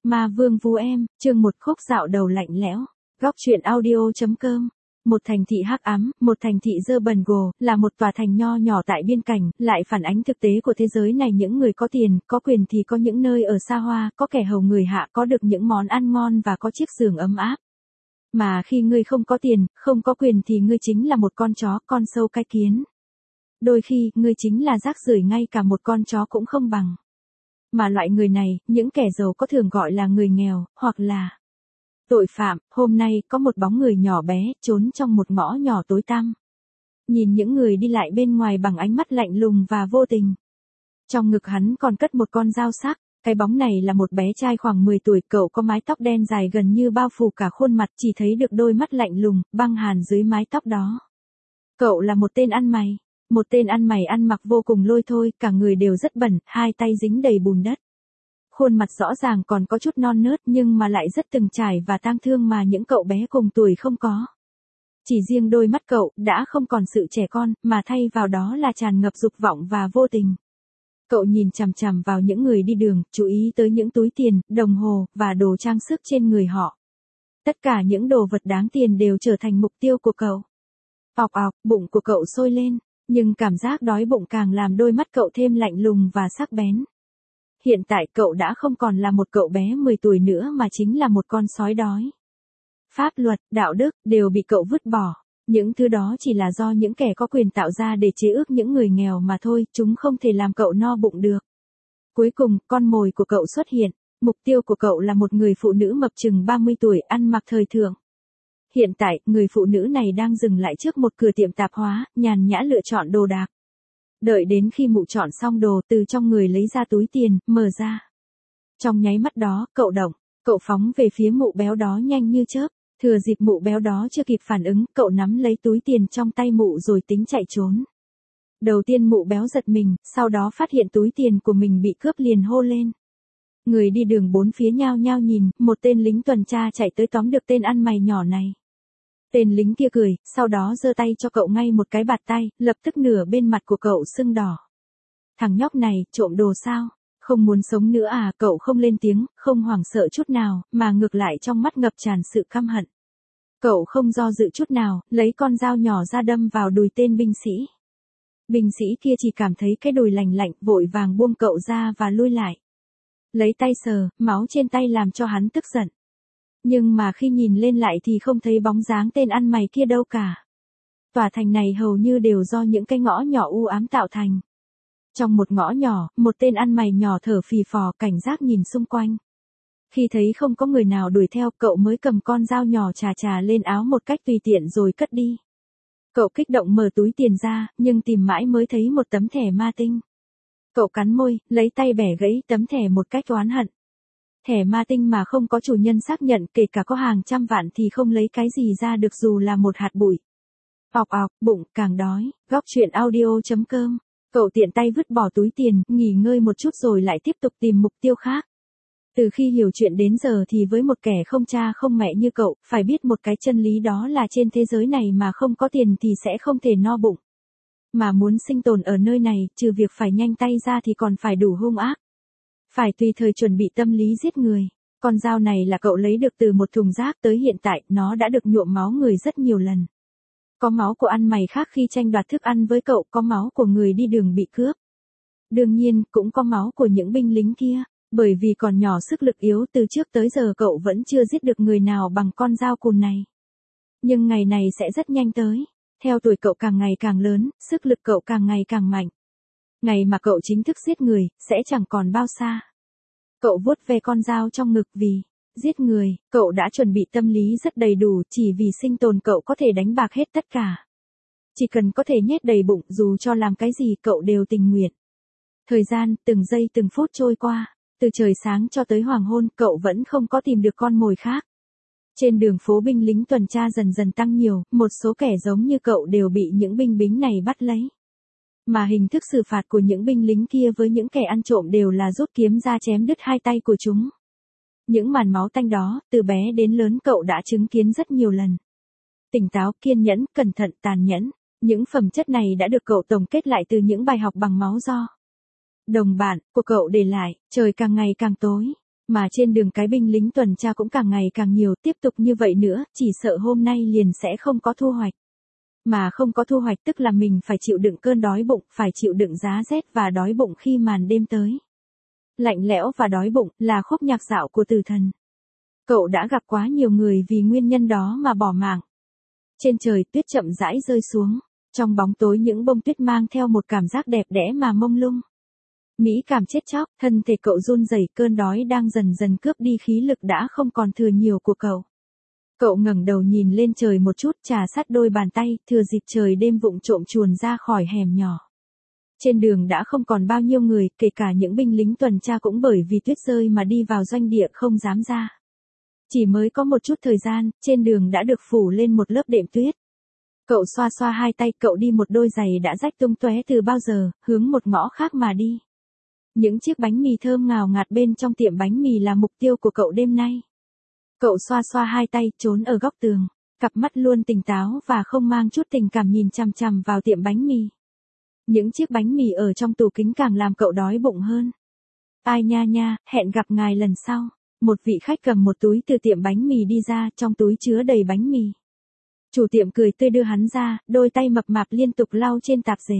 Ma Vương Vú Em, chương một khúc dạo đầu lạnh lẽo. Góc truyện audio.com. Một thành thị hắc ám, một thành thị dơ bẩn gồ, là một tòa thành nho nhỏ tại biên cảnh, lại phản ánh thực tế của thế giới này. Những người có tiền, có quyền thì có những nơi ở xa hoa, có kẻ hầu người hạ, có được những món ăn ngon và có chiếc giường ấm áp. Mà khi ngươi không có tiền, không có quyền thì ngươi chính là một con chó, con sâu cái kiến. Đôi khi, ngươi chính là rác rưởi, ngay cả một con chó cũng không bằng. Mà loại người này, những kẻ giàu có thường gọi là người nghèo, hoặc là tội phạm. Hôm nay, có một bóng người nhỏ bé, trốn trong một ngõ nhỏ tối tăm. Nhìn những người đi lại bên ngoài bằng ánh mắt lạnh lùng và vô tình. Trong ngực hắn còn cất một con dao sắc. Cái bóng này là một bé trai khoảng 10 tuổi, cậu có mái tóc đen dài gần như bao phủ cả khuôn mặt, chỉ thấy được đôi mắt lạnh lùng, băng hàn dưới mái tóc đó. Cậu là một tên ăn mày. Một tên ăn mày ăn mặc vô cùng lôi thôi, cả người đều rất bẩn, hai tay dính đầy bùn đất. Khuôn mặt rõ ràng còn có chút non nớt nhưng mà lại rất từng trải và tang thương mà những cậu bé cùng tuổi không có. Chỉ riêng đôi mắt cậu đã không còn sự trẻ con, mà thay vào đó là tràn ngập dục vọng và vô tình. Cậu nhìn chằm chằm vào những người đi đường, chú ý tới những túi tiền, đồng hồ và đồ trang sức trên người họ. Tất cả những đồ vật đáng tiền đều trở thành mục tiêu của cậu. Ọc ọc, bụng của cậu sôi lên. Nhưng cảm giác đói bụng càng làm đôi mắt cậu thêm lạnh lùng và sắc bén. Hiện tại cậu đã không còn là một cậu bé 10 tuổi nữa mà chính là một con sói đói. Pháp luật, đạo đức, đều bị cậu vứt bỏ. Những thứ đó chỉ là do những kẻ có quyền tạo ra để chế ước những người nghèo mà thôi, chúng không thể làm cậu no bụng được. Cuối cùng, con mồi của cậu xuất hiện. Mục tiêu của cậu là một người phụ nữ mập chừng 30 tuổi, ăn mặc thời thượng. Hiện tại, người phụ nữ này đang dừng lại trước một cửa tiệm tạp hóa, nhàn nhã lựa chọn đồ đạc. Đợi đến khi mụ chọn xong đồ, từ trong người lấy ra túi tiền, mở ra. Trong nháy mắt đó, cậu phóng về phía mụ béo đó nhanh như chớp. Thừa dịp mụ béo đó chưa kịp phản ứng, cậu nắm lấy túi tiền trong tay mụ rồi tính chạy trốn. Đầu tiên mụ béo giật mình, sau đó phát hiện túi tiền của mình bị cướp liền hô lên. Người đi đường bốn phía nhao nhao nhìn, một tên lính tuần tra chạy tới tóm được tên ăn mày nhỏ này. Tên lính kia cười, sau đó giơ tay cho cậu ngay một cái bạt tay, lập tức nửa bên mặt của cậu sưng đỏ. Thằng nhóc này, trộm đồ sao? Không muốn sống nữa à? Cậu không lên tiếng, không hoảng sợ chút nào, mà ngược lại trong mắt ngập tràn sự căm hận. Cậu không do dự chút nào, lấy con dao nhỏ ra đâm vào đùi tên binh sĩ. Binh sĩ kia chỉ cảm thấy cái đùi lành lạnh, vội vàng buông cậu ra và lui lại. Lấy tay sờ, máu trên tay làm cho hắn tức giận. Nhưng mà khi nhìn lên lại thì không thấy bóng dáng tên ăn mày kia đâu cả. Tòa thành này hầu như đều do những cái ngõ nhỏ u ám tạo thành. Trong một ngõ nhỏ, một tên ăn mày nhỏ thở phì phò, cảnh giác nhìn xung quanh. Khi thấy không có người nào đuổi theo, cậu mới cầm con dao nhỏ chà chà lên áo một cách tùy tiện rồi cất đi. Cậu kích động mở túi tiền ra, nhưng tìm mãi mới thấy một tấm thẻ ma tinh. Cậu cắn môi, lấy tay bẻ gãy tấm thẻ một cách oán hận. Thẻ ma tinh mà không có chủ nhân xác nhận, kể cả có hàng trăm vạn thì không lấy cái gì ra được dù là một hạt bụi. Ọc ọc, bụng càng đói. Góc truyện audio.com. Cậu tiện tay vứt bỏ túi tiền, nghỉ ngơi một chút rồi lại tiếp tục tìm mục tiêu khác. Từ khi hiểu chuyện đến giờ thì với một kẻ không cha không mẹ như cậu, phải biết một cái chân lý, đó là trên thế giới này mà không có tiền thì sẽ không thể no bụng. Mà muốn sinh tồn ở nơi này, trừ việc phải nhanh tay ra thì còn phải đủ hung ác. Phải tùy thời chuẩn bị tâm lý giết người. Con dao này là cậu lấy được từ một thùng rác, tới hiện tại, nó đã được nhuộm máu người rất nhiều lần. Có máu của ăn mày khác khi tranh đoạt thức ăn với cậu, có máu của người đi đường bị cướp. Đương nhiên, cũng có máu của những binh lính kia. Bởi vì còn nhỏ, sức lực yếu, từ trước tới giờ cậu vẫn chưa giết được người nào bằng con dao cùn này. Nhưng ngày này sẽ rất nhanh tới. Theo tuổi cậu càng ngày càng lớn, sức lực cậu càng ngày càng mạnh. Ngày mà cậu chính thức giết người, sẽ chẳng còn bao xa. Cậu vuốt ve con dao trong ngực, vì giết người, cậu đã chuẩn bị tâm lý rất đầy đủ, chỉ vì sinh tồn cậu có thể đánh bạc hết tất cả. Chỉ cần có thể nhét đầy bụng, dù cho làm cái gì cậu đều tình nguyện. Thời gian, từng giây từng phút trôi qua, từ trời sáng cho tới hoàng hôn, cậu vẫn không có tìm được con mồi khác. Trên đường phố binh lính tuần tra dần dần tăng nhiều, một số kẻ giống như cậu đều bị những binh lính này bắt lấy. Mà hình thức xử phạt của những binh lính kia với những kẻ ăn trộm đều là rút kiếm ra chém đứt hai tay của chúng. Những màn máu tanh đó, từ bé đến lớn cậu đã chứng kiến rất nhiều lần. Tỉnh táo, kiên nhẫn, cẩn thận, tàn nhẫn. Những phẩm chất này đã được cậu tổng kết lại từ những bài học bằng máu do đồng bạn của cậu để lại. Trời càng ngày càng tối. Mà trên đường cái binh lính tuần tra cũng càng ngày càng nhiều, tiếp tục như vậy nữa, chỉ sợ hôm nay liền sẽ không có thu hoạch. Mà không có thu hoạch tức là mình phải chịu đựng cơn đói bụng, phải chịu đựng giá rét và đói bụng khi màn đêm tới. Lạnh lẽo và đói bụng là khúc nhạc dạo của tử thần. Cậu đã gặp quá nhiều người vì nguyên nhân đó mà bỏ mạng. Trên trời tuyết chậm rãi rơi xuống, trong bóng tối những bông tuyết mang theo một cảm giác đẹp đẽ mà mông lung. Mỹ cảm chết chóc, thân thể cậu run rẩy, cơn đói đang dần dần cướp đi khí lực đã không còn thừa nhiều của cậu. Cậu ngẩng đầu nhìn lên trời một chút, trà sát đôi bàn tay, thừa dịp trời đêm vụng trộm chuồn ra khỏi hẻm nhỏ. Trên đường đã không còn bao nhiêu người, kể cả những binh lính tuần tra cũng bởi vì tuyết rơi mà đi vào doanh địa không dám ra. Chỉ mới có một chút thời gian, trên đường đã được phủ lên một lớp đệm tuyết. Cậu xoa xoa hai tay, cậu đi một đôi giày đã rách tung tóe từ bao giờ, hướng một ngõ khác mà đi. Những chiếc bánh mì thơm ngào ngạt bên trong tiệm bánh mì là mục tiêu của cậu đêm nay. Cậu xoa xoa hai tay, trốn ở góc tường, cặp mắt luôn tỉnh táo và không mang chút tình cảm nhìn chằm chằm vào tiệm bánh mì. Những chiếc bánh mì ở trong tủ kính càng làm cậu đói bụng hơn. Ai nha nha, hẹn gặp ngài lần sau. Một vị khách cầm một túi từ tiệm bánh mì đi ra, trong túi chứa đầy bánh mì. Chủ tiệm cười tươi đưa hắn ra, đôi tay mập mạp liên tục lau trên tạp dề.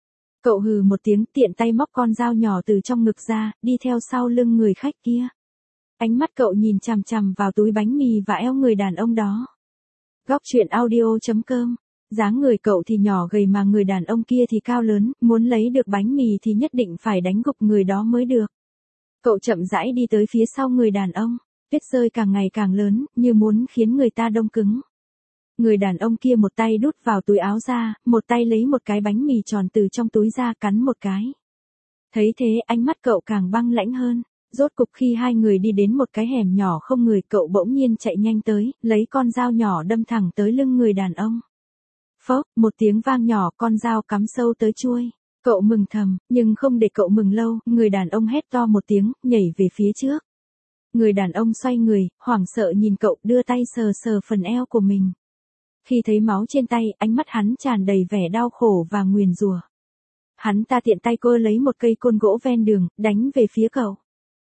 Cậu hừ một tiếng, tiện tay móc con dao nhỏ từ trong ngực ra, đi theo sau lưng người khách kia. Ánh mắt cậu nhìn chằm chằm vào túi bánh mì và eo người đàn ông đó. Góc truyện audio.com. Dáng người cậu thì nhỏ gầy mà người đàn ông kia thì cao lớn, muốn lấy được bánh mì thì nhất định phải đánh gục người đó mới được. Cậu chậm rãi đi tới phía sau người đàn ông, tuyết rơi càng ngày càng lớn, như muốn khiến người ta đông cứng. Người đàn ông kia một tay đút vào túi áo ra, một tay lấy một cái bánh mì tròn từ trong túi ra cắn một cái. Thấy thế ánh mắt cậu càng băng lãnh hơn. Rốt cục khi hai người đi đến một cái hẻm nhỏ không người, cậu bỗng nhiên chạy nhanh tới, lấy con dao nhỏ đâm thẳng tới lưng người đàn ông. Phốc, một tiếng vang nhỏ, con dao cắm sâu tới chuôi. Cậu mừng thầm, nhưng không để cậu mừng lâu, người đàn ông hét to một tiếng, nhảy về phía trước. Người đàn ông xoay người, hoảng sợ nhìn cậu, đưa tay sờ sờ phần eo của mình. Khi thấy máu trên tay, ánh mắt hắn tràn đầy vẻ đau khổ và nguyền rủa. Hắn ta tiện tay cơ lấy một cây côn gỗ ven đường, đánh về phía cậu.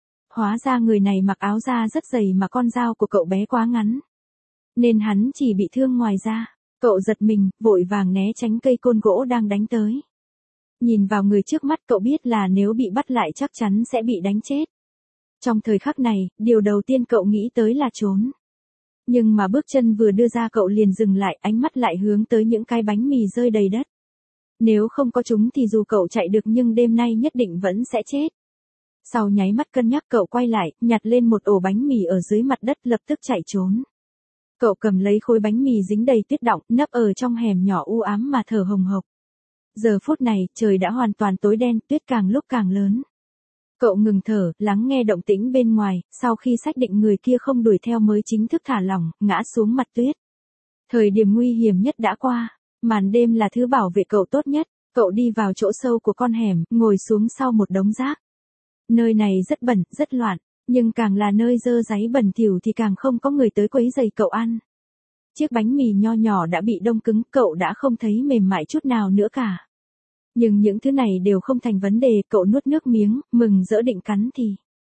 Hóa ra người này mặc áo da rất dày mà con dao của cậu bé quá ngắn. Nên hắn chỉ bị thương ngoài da. Cậu giật mình, vội vàng né tránh cây côn gỗ đang đánh tới. Nhìn vào người trước mắt cậu biết là nếu bị bắt lại chắc chắn sẽ bị đánh chết. Trong thời khắc này, điều đầu tiên cậu nghĩ tới là trốn. Nhưng mà bước chân vừa đưa ra cậu liền dừng lại, ánh mắt lại hướng tới những cái bánh mì rơi đầy đất. Nếu không có chúng thì dù cậu chạy được nhưng đêm nay nhất định vẫn sẽ chết. Sau nháy mắt cân nhắc cậu quay lại, nhặt lên một ổ bánh mì ở dưới mặt đất lập tức chạy trốn. Cậu cầm lấy khối bánh mì dính đầy tuyết đọng, nấp ở trong hẻm nhỏ u ám mà thở hồng hộc. Giờ phút này, trời đã hoàn toàn tối đen, tuyết càng lúc càng lớn. Cậu ngừng thở, lắng nghe động tĩnh bên ngoài, sau khi xác định người kia không đuổi theo mới chính thức thả lỏng, ngã xuống mặt tuyết. Thời điểm nguy hiểm nhất đã qua, màn đêm là thứ bảo vệ cậu tốt nhất, cậu đi vào chỗ sâu của con hẻm, ngồi xuống sau một đống rác. Nơi này rất bẩn, rất loạn, nhưng càng là nơi dơ dáy bẩn thỉu thì càng không có người tới quấy rầy cậu ăn. Chiếc bánh mì nho nhỏ đã bị đông cứng, cậu đã không thấy mềm mại chút nào nữa cả. Nhưng những thứ này đều không thành vấn đề, cậu nuốt nước miếng, mừng rỡ định cắn thì.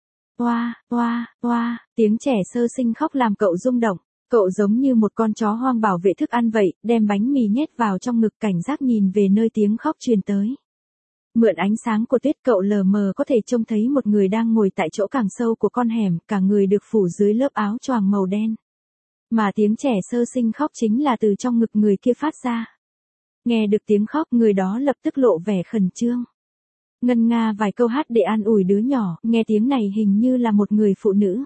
Oa, oa, oa, tiếng trẻ sơ sinh khóc làm cậu rung động. Cậu giống như một con chó hoang bảo vệ thức ăn vậy, đem bánh mì nhét vào trong ngực, cảnh giác nhìn về nơi tiếng khóc truyền tới. Mượn ánh sáng của tuyết cậu lờ mờ có thể trông thấy một người đang ngồi tại chỗ càng sâu của con hẻm, cả người được phủ dưới lớp áo choàng màu đen. Mà tiếng trẻ sơ sinh khóc chính là từ trong ngực người kia phát ra. Nghe được tiếng khóc, người đó lập tức lộ vẻ khẩn trương. Ngân nga vài câu hát để an ủi đứa nhỏ, nghe tiếng này hình như là một người phụ nữ.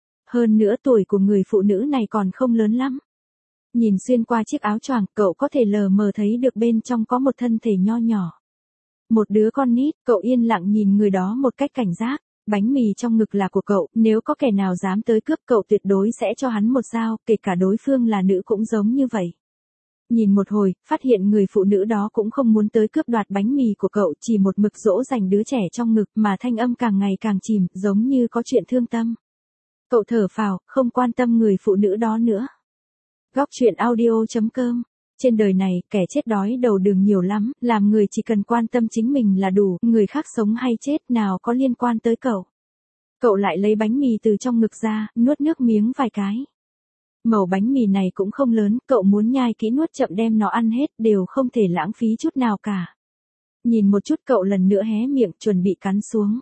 Hơn nữa tuổi của người phụ nữ này còn không lớn lắm. Nhìn xuyên qua chiếc áo choàng, cậu có thể lờ mờ thấy được bên trong có một thân thể nho nhỏ. Một đứa con nít, cậu yên lặng nhìn người đó một cách cảnh giác. Bánh mì trong ngực là của cậu, nếu có kẻ nào dám tới cướp cậu tuyệt đối sẽ cho hắn một dao, kể cả đối phương là nữ cũng giống như vậy. Nhìn một hồi, phát hiện người phụ nữ đó cũng không muốn tới cướp đoạt bánh mì của cậu, chỉ một mực dỗ dành đứa trẻ trong ngực mà thanh âm càng ngày càng chìm, giống như có chuyện thương tâm. Cậu thở phào, không quan tâm người phụ nữ đó nữa. Góc truyện audio.com. Trên đời này, kẻ chết đói đầu đường nhiều lắm, làm người chỉ cần quan tâm chính mình là đủ, người khác sống hay chết nào có liên quan tới cậu. Cậu lại lấy bánh mì từ trong ngực ra, nuốt nước miếng vài cái. Mẩu bánh mì này cũng không lớn, cậu muốn nhai kỹ nuốt chậm đem nó ăn hết, đều không thể lãng phí chút nào cả. Nhìn một chút cậu lần nữa hé miệng chuẩn bị cắn xuống.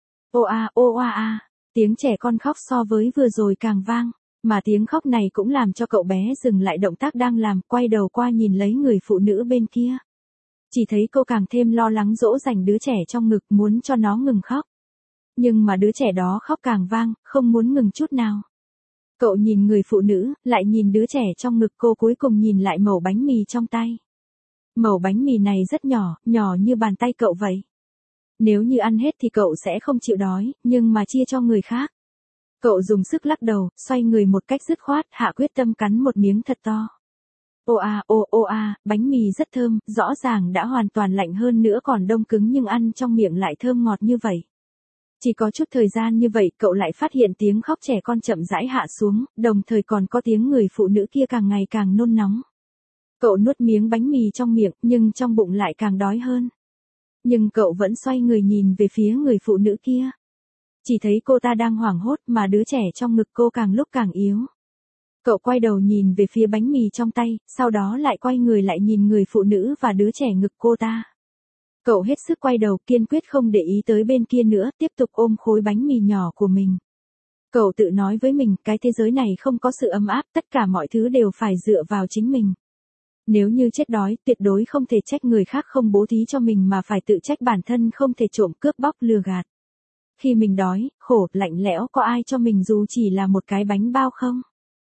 Ô a, tiếng trẻ con khóc so với vừa rồi càng vang, mà tiếng khóc này cũng làm cho cậu bé dừng lại động tác đang làm, quay đầu qua nhìn lấy người phụ nữ bên kia. Chỉ thấy cô càng thêm lo lắng dỗ dành đứa trẻ trong ngực muốn cho nó ngừng khóc. Nhưng mà đứa trẻ đó khóc càng vang, không muốn ngừng chút nào. Cậu nhìn người phụ nữ, lại nhìn đứa trẻ trong ngực cô cuối cùng nhìn lại mẩu bánh mì trong tay. Mẩu bánh mì này rất nhỏ, nhỏ như bàn tay cậu vậy. Nếu như ăn hết thì cậu sẽ không chịu đói, nhưng mà chia cho người khác. Cậu dùng sức lắc đầu, xoay người một cách dứt khoát, hạ quyết tâm cắn một miếng thật to. Ô a, bánh mì rất thơm, rõ ràng đã hoàn toàn lạnh hơn nữa còn đông cứng nhưng ăn trong miệng lại thơm ngọt như vậy. Chỉ có chút thời gian như vậy cậu lại phát hiện tiếng khóc trẻ con chậm rãi hạ xuống, đồng thời còn có tiếng người phụ nữ kia càng ngày càng nôn nóng. Cậu nuốt miếng bánh mì trong miệng nhưng trong bụng lại càng đói hơn. Nhưng cậu vẫn xoay người nhìn về phía người phụ nữ kia. Chỉ thấy cô ta đang hoảng hốt mà đứa trẻ trong ngực cô càng lúc càng yếu. Cậu quay đầu nhìn về phía bánh mì trong tay, sau đó lại quay người lại nhìn người phụ nữ và đứa trẻ ngực cô ta. Cậu hết sức quay đầu kiên quyết không để ý tới bên kia nữa, tiếp tục ôm khối bánh mì nhỏ của mình. Cậu tự nói với mình, cái thế giới này không có sự ấm áp, tất cả mọi thứ đều phải dựa vào chính mình. Nếu như chết đói, tuyệt đối không thể trách người khác không bố thí cho mình mà phải tự trách bản thân không thể trộm cướp bóc lừa gạt. Khi mình đói, khổ, lạnh lẽo có ai cho mình dù chỉ là một cái bánh bao không?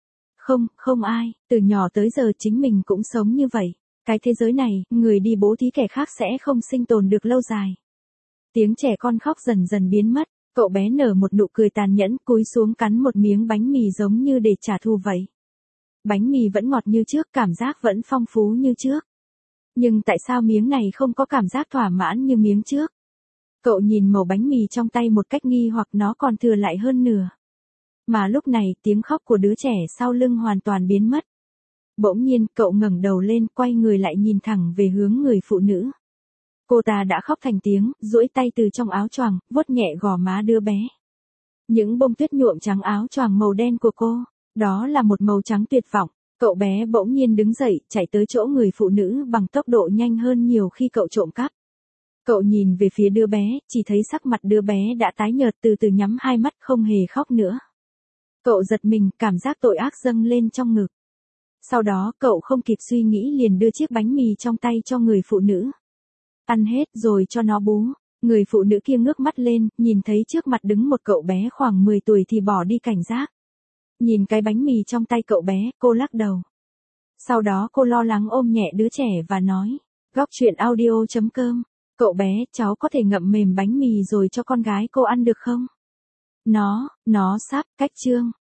Không ai, từ nhỏ tới giờ chính mình cũng sống như vậy. Cái thế giới này, người đi bố thí kẻ khác sẽ không sinh tồn được lâu dài. Tiếng trẻ con khóc dần dần biến mất, cậu bé nở một nụ cười tàn nhẫn cúi xuống cắn một miếng bánh mì giống như để trả thù vậy. Bánh mì vẫn ngọt như trước, cảm giác vẫn phong phú như trước. Nhưng tại sao miếng này không có cảm giác thỏa mãn như miếng trước? Cậu nhìn mẩu bánh mì trong tay một cách nghi hoặc nó còn thừa lại hơn nửa. Mà lúc này tiếng khóc của đứa trẻ sau lưng hoàn toàn biến mất. Bỗng nhiên cậu ngẩng đầu lên quay người lại nhìn thẳng về hướng người phụ nữ. Cô ta đã khóc thành tiếng, duỗi tay từ trong áo choàng, vuốt nhẹ gò má đứa bé. Những bông tuyết nhuộm trắng áo choàng màu đen của cô, đó là một màu trắng tuyệt vọng. Cậu bé bỗng nhiên đứng dậy, chạy tới chỗ người phụ nữ bằng tốc độ nhanh hơn nhiều khi cậu trộm cắp. Cậu nhìn về phía đứa bé, chỉ thấy sắc mặt đứa bé đã tái nhợt từ từ nhắm hai mắt không hề khóc nữa. Cậu giật mình, cảm giác tội ác dâng lên trong ngực. Sau đó cậu không kịp suy nghĩ liền đưa chiếc bánh mì trong tay cho người phụ nữ. Ăn hết rồi cho nó bú. Người phụ nữ kia ngước mắt lên, nhìn thấy trước mặt đứng một cậu bé khoảng 10 tuổi thì bỏ đi cảnh giác. Nhìn cái bánh mì trong tay cậu bé, cô lắc đầu. Sau đó cô lo lắng ôm nhẹ đứa trẻ và nói, Góc truyện audio.com, cậu bé, cháu có thể ngậm mềm bánh mì rồi cho con gái cô ăn được không? Nó sắp, cách chương.